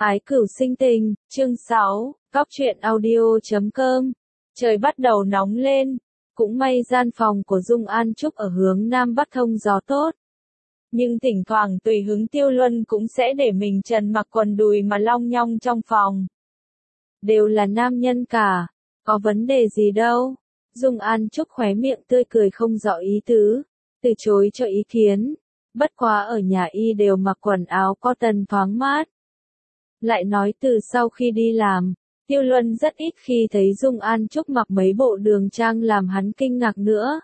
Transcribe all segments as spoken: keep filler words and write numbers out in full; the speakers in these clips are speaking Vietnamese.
Ái cửu sinh tình, chương sáu, góc truyện audio chấm com. Trời bắt đầu nóng lên, cũng may gian phòng của Dung An Trúc ở hướng Nam Bắc thông gió tốt. Nhưng thỉnh thoảng tùy hứng Tiêu Luân cũng sẽ để mình trần mặc quần đùi mà long nhong trong phòng. Đều là nam nhân cả, có vấn đề gì đâu. Dung An Trúc khóe miệng tươi cười không rõ ý tứ, từ chối cho ý kiến. Bất quá ở nhà y đều mặc quần áo cotton thoáng mát. Lại nói từ sau khi đi làm, Tiêu Luân rất ít khi thấy Dung An Trúc mặc mấy bộ đường trang làm hắn kinh ngạc nữa.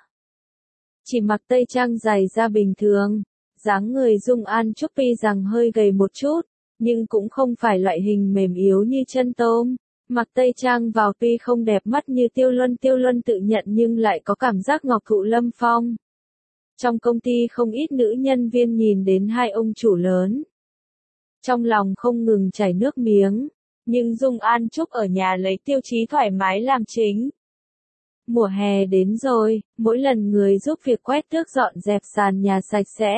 Chỉ mặc tây trang dài da bình thường, dáng người Dung An Trúc tuy rằng hơi gầy một chút, nhưng cũng không phải loại hình mềm yếu như chân tôm. Mặc tây trang vào tuy không đẹp mắt như Tiêu Luân Tiêu Luân tự nhận nhưng lại có cảm giác ngọc thụ lâm phong. Trong công ty không ít nữ nhân viên nhìn đến hai ông chủ lớn. Trong lòng không ngừng chảy nước miếng, nhưng Dung An Trúc ở nhà lấy tiêu chí thoải mái làm chính. Mùa hè đến rồi, mỗi lần người giúp việc quét tước dọn dẹp sàn nhà sạch sẽ.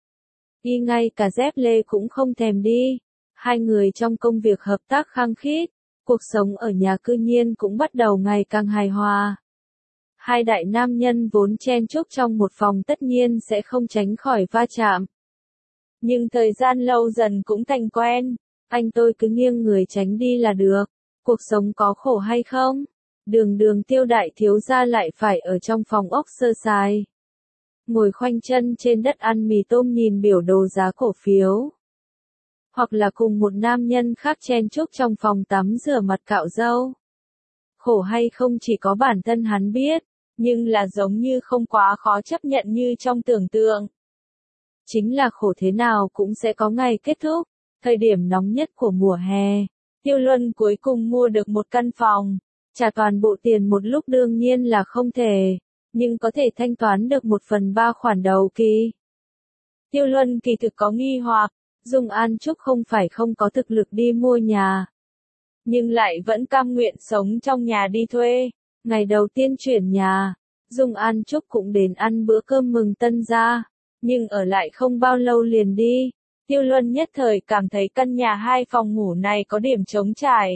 Y ngay cả dép lê cũng không thèm đi. Hai người trong công việc hợp tác khăng khít, cuộc sống ở nhà cư nhiên cũng bắt đầu ngày càng hài hòa. Hai đại nam nhân vốn chen chúc trong một phòng tất nhiên sẽ không tránh khỏi va chạm. Nhưng thời gian lâu dần cũng thành quen, anh tôi cứ nghiêng người tránh đi là được. Cuộc sống có khổ hay không? Đường đường Tiêu đại thiếu gia lại phải ở trong phòng ốc sơ sài. Ngồi khoanh chân trên đất ăn mì tôm nhìn biểu đồ giá cổ phiếu. Hoặc là cùng một nam nhân khác chen chúc trong phòng tắm rửa mặt cạo râu. Khổ hay không chỉ có bản thân hắn biết, nhưng là giống như không quá khó chấp nhận như trong tưởng tượng. Chính là khổ thế nào cũng sẽ có ngày kết thúc. Thời điểm nóng nhất của mùa hè, Tiêu Luân cuối cùng mua được một căn phòng. Trả toàn bộ tiền một lúc đương nhiên là không thể, nhưng có thể thanh toán được một phần ba khoản đầu kỳ. Tiêu Luân kỳ thực có nghi hoặc, Dung An Trúc không phải không có thực lực đi mua nhà, nhưng lại vẫn cam nguyện sống trong nhà đi thuê. Ngày đầu tiên chuyển nhà, Dung An Trúc cũng đến ăn bữa cơm mừng tân gia, nhưng ở lại không bao lâu liền đi. Tiêu Luân nhất thời cảm thấy căn nhà hai phòng ngủ này có điểm trống trải.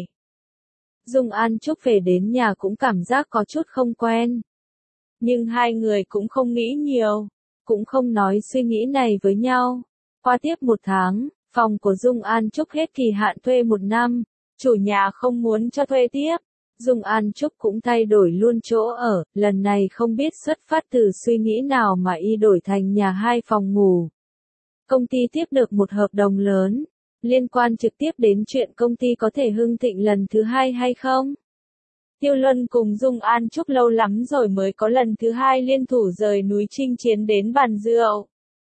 Dung An Trúc về đến nhà cũng cảm giác có chút không quen. Nhưng hai người cũng không nghĩ nhiều, cũng không nói suy nghĩ này với nhau. Qua tiếp một tháng, phòng của Dung An Trúc hết kỳ hạn thuê một năm, chủ nhà không muốn cho thuê tiếp. Dung An Trúc cũng thay đổi luôn chỗ ở, lần này không biết xuất phát từ suy nghĩ nào mà y đổi thành nhà hai phòng ngủ. Công ty tiếp được một hợp đồng lớn, liên quan trực tiếp đến chuyện công ty có thể hưng thịnh lần thứ hai hay không. Tiêu Luân cùng Dung An Trúc lâu lắm rồi mới có lần thứ hai liên thủ rời núi chinh chiến đến bàn rượu.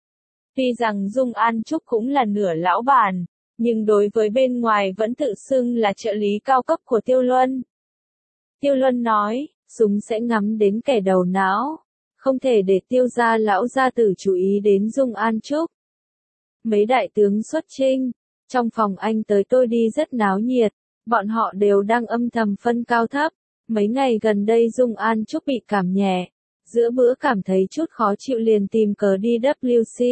Tuy rằng Dung An Trúc cũng là nửa lão bản, nhưng đối với bên ngoài vẫn tự xưng là trợ lý cao cấp của Tiêu Luân. Tiêu Luân nói, súng sẽ ngắm đến kẻ đầu não, không thể để Tiêu gia lão gia tử chú ý đến Dung An Trúc. Mấy đại tướng xuất chinh, trong phòng anh tới tôi đi rất náo nhiệt, bọn họ đều đang âm thầm phân cao thấp. Mấy ngày gần đây Dung An Trúc bị cảm nhẹ, giữa bữa cảm thấy chút khó chịu liền tìm cớ đi W C.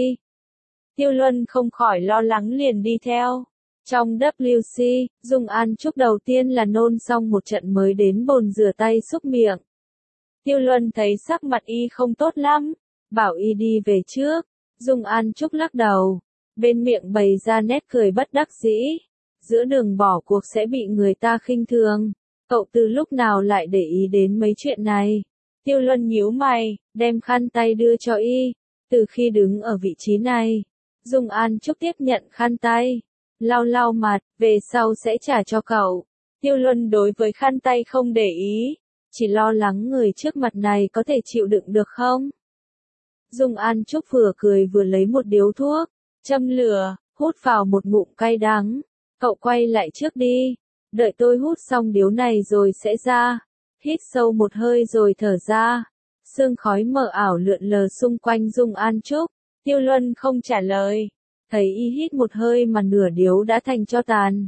Tiêu Luân không khỏi lo lắng liền đi theo. Trong W C, Dung An Trúc đầu tiên là nôn xong một trận mới đến bồn rửa tay xúc miệng. Tiêu Luân thấy sắc mặt y không tốt lắm, bảo y đi về trước. Dung An Trúc lắc đầu, bên miệng bày ra nét cười bất đắc dĩ. Giữa đường bỏ cuộc sẽ bị người ta khinh thường. Cậu từ lúc nào lại để ý đến mấy chuyện này? Tiêu Luân nhíu mày, đem khăn tay đưa cho y. Từ khi đứng ở vị trí này, Dung An Trúc tiếp nhận khăn tay, lau lau mặt, về sau sẽ trả cho cậu. Tiêu Luân đối với khăn tay không để ý, chỉ lo lắng người trước mặt này có thể chịu đựng được không. Dung An Trúc vừa cười vừa lấy một điếu thuốc, châm lửa, hút vào một ngụm cay đắng. Cậu quay lại trước đi, đợi tôi hút xong điếu này rồi sẽ ra. Hít sâu một hơi rồi thở ra. Sương khói mờ ảo lượn lờ xung quanh Dung An Trúc. Tiêu Luân không trả lời, thấy y hít một hơi mà nửa điếu đã thành tro tàn.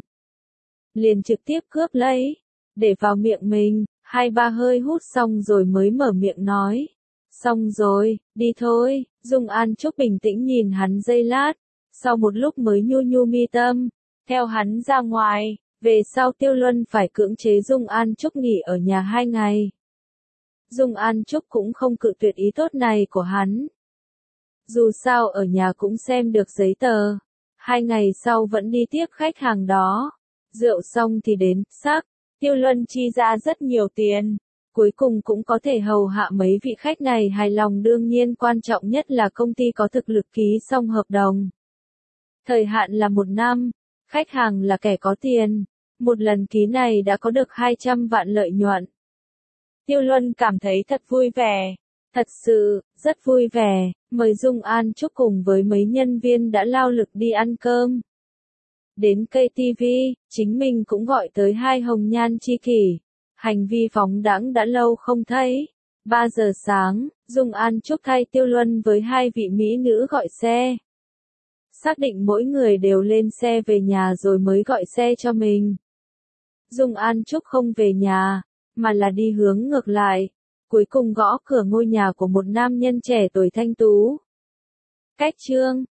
Liền trực tiếp cướp lấy, để vào miệng mình, hai ba hơi hút xong rồi mới mở miệng nói. Xong rồi, đi thôi. Dung An Trúc bình tĩnh nhìn hắn giây lát, sau một lúc mới nhu nhu mi tâm, theo hắn ra ngoài, về sau Tiêu Luân phải cưỡng chế Dung An Trúc nghỉ ở nhà hai ngày. Dung An Trúc cũng không cự tuyệt ý tốt này của hắn. Dù sao ở nhà cũng xem được giấy tờ, hai ngày sau vẫn đi tiếp khách hàng đó. Rượu xong thì đến, xác, Tiêu Luân chi ra rất nhiều tiền, cuối cùng cũng có thể hầu hạ mấy vị khách này hài lòng, đương nhiên quan trọng nhất là công ty có thực lực ký xong hợp đồng. Thời hạn là một năm, khách hàng là kẻ có tiền, một lần ký này đã có được hai trăm vạn lợi nhuận. Tiêu Luân cảm thấy thật vui vẻ, thật sự, rất vui vẻ, mời Dung An Trúc cùng với mấy nhân viên đã lao lực đi ăn cơm. Đến ca tê vê, chính mình cũng gọi tới hai hồng nhan chi kỷ, hành vi phóng đãng đã lâu không thấy. ba giờ sáng, Dung An Trúc thay Tiêu Luân với hai vị mỹ nữ gọi xe. Xác định mỗi người đều lên xe về nhà rồi mới gọi xe cho mình. Dung An Trúc không về nhà, mà là đi hướng ngược lại, cuối cùng gõ cửa ngôi nhà của một nam nhân trẻ tuổi thanh tú. Cách chương